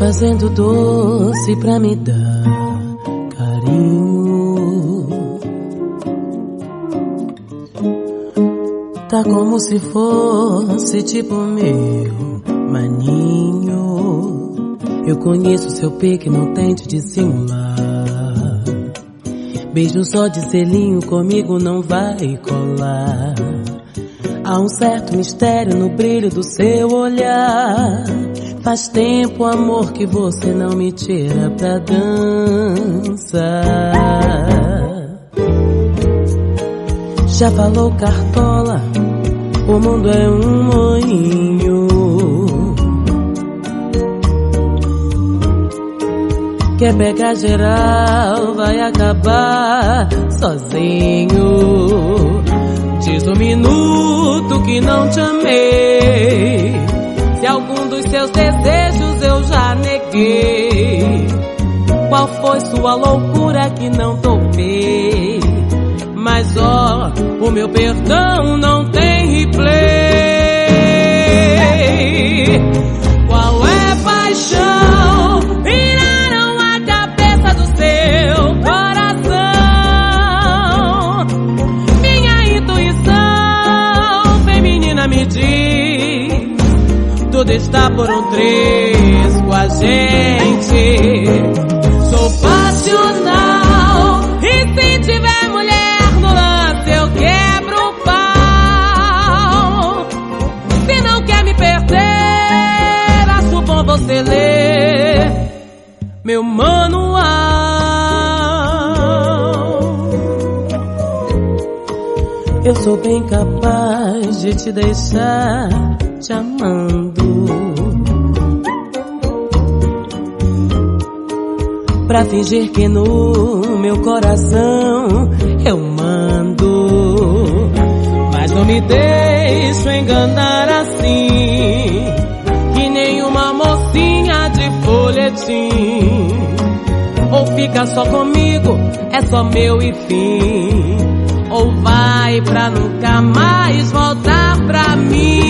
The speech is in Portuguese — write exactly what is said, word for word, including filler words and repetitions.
fazendo doce pra me dar carinho. Tá como se fosse tipo meu maninho. Eu conheço seu pique, não tente dissimular. Beijo só de selinho comigo não vai colar. Há um certo mistério no brilho do seu olhar. Faz tempo, amor, que você não me tira pra dança. Já falou Cartola, o mundo é um moinho. Quer pegar geral, vai acabar sozinho. Diz um minuto que não te amei. Se algum dos seus desejos eu já neguei. Qual foi sua loucura que não topei? Mas ó, o meu perdão não tem replay. Qual é paixão? Viraram a cabeça do seu coração. Minha intuição feminina me diz: tudo está por um triz com a gente. Sou passional e se tiver mulher no lance eu quebro o pau. Se não quer me perder, acho bom você ler meu manual. Eu sou bem capaz de te deixar te amando, pra fingir que no meu coração eu mando. Mas não me deixo enganar assim, que nenhuma mocinha de folhetim. Ou fica só comigo, é só meu e fim, ou vai pra nunca mais voltar pra mim.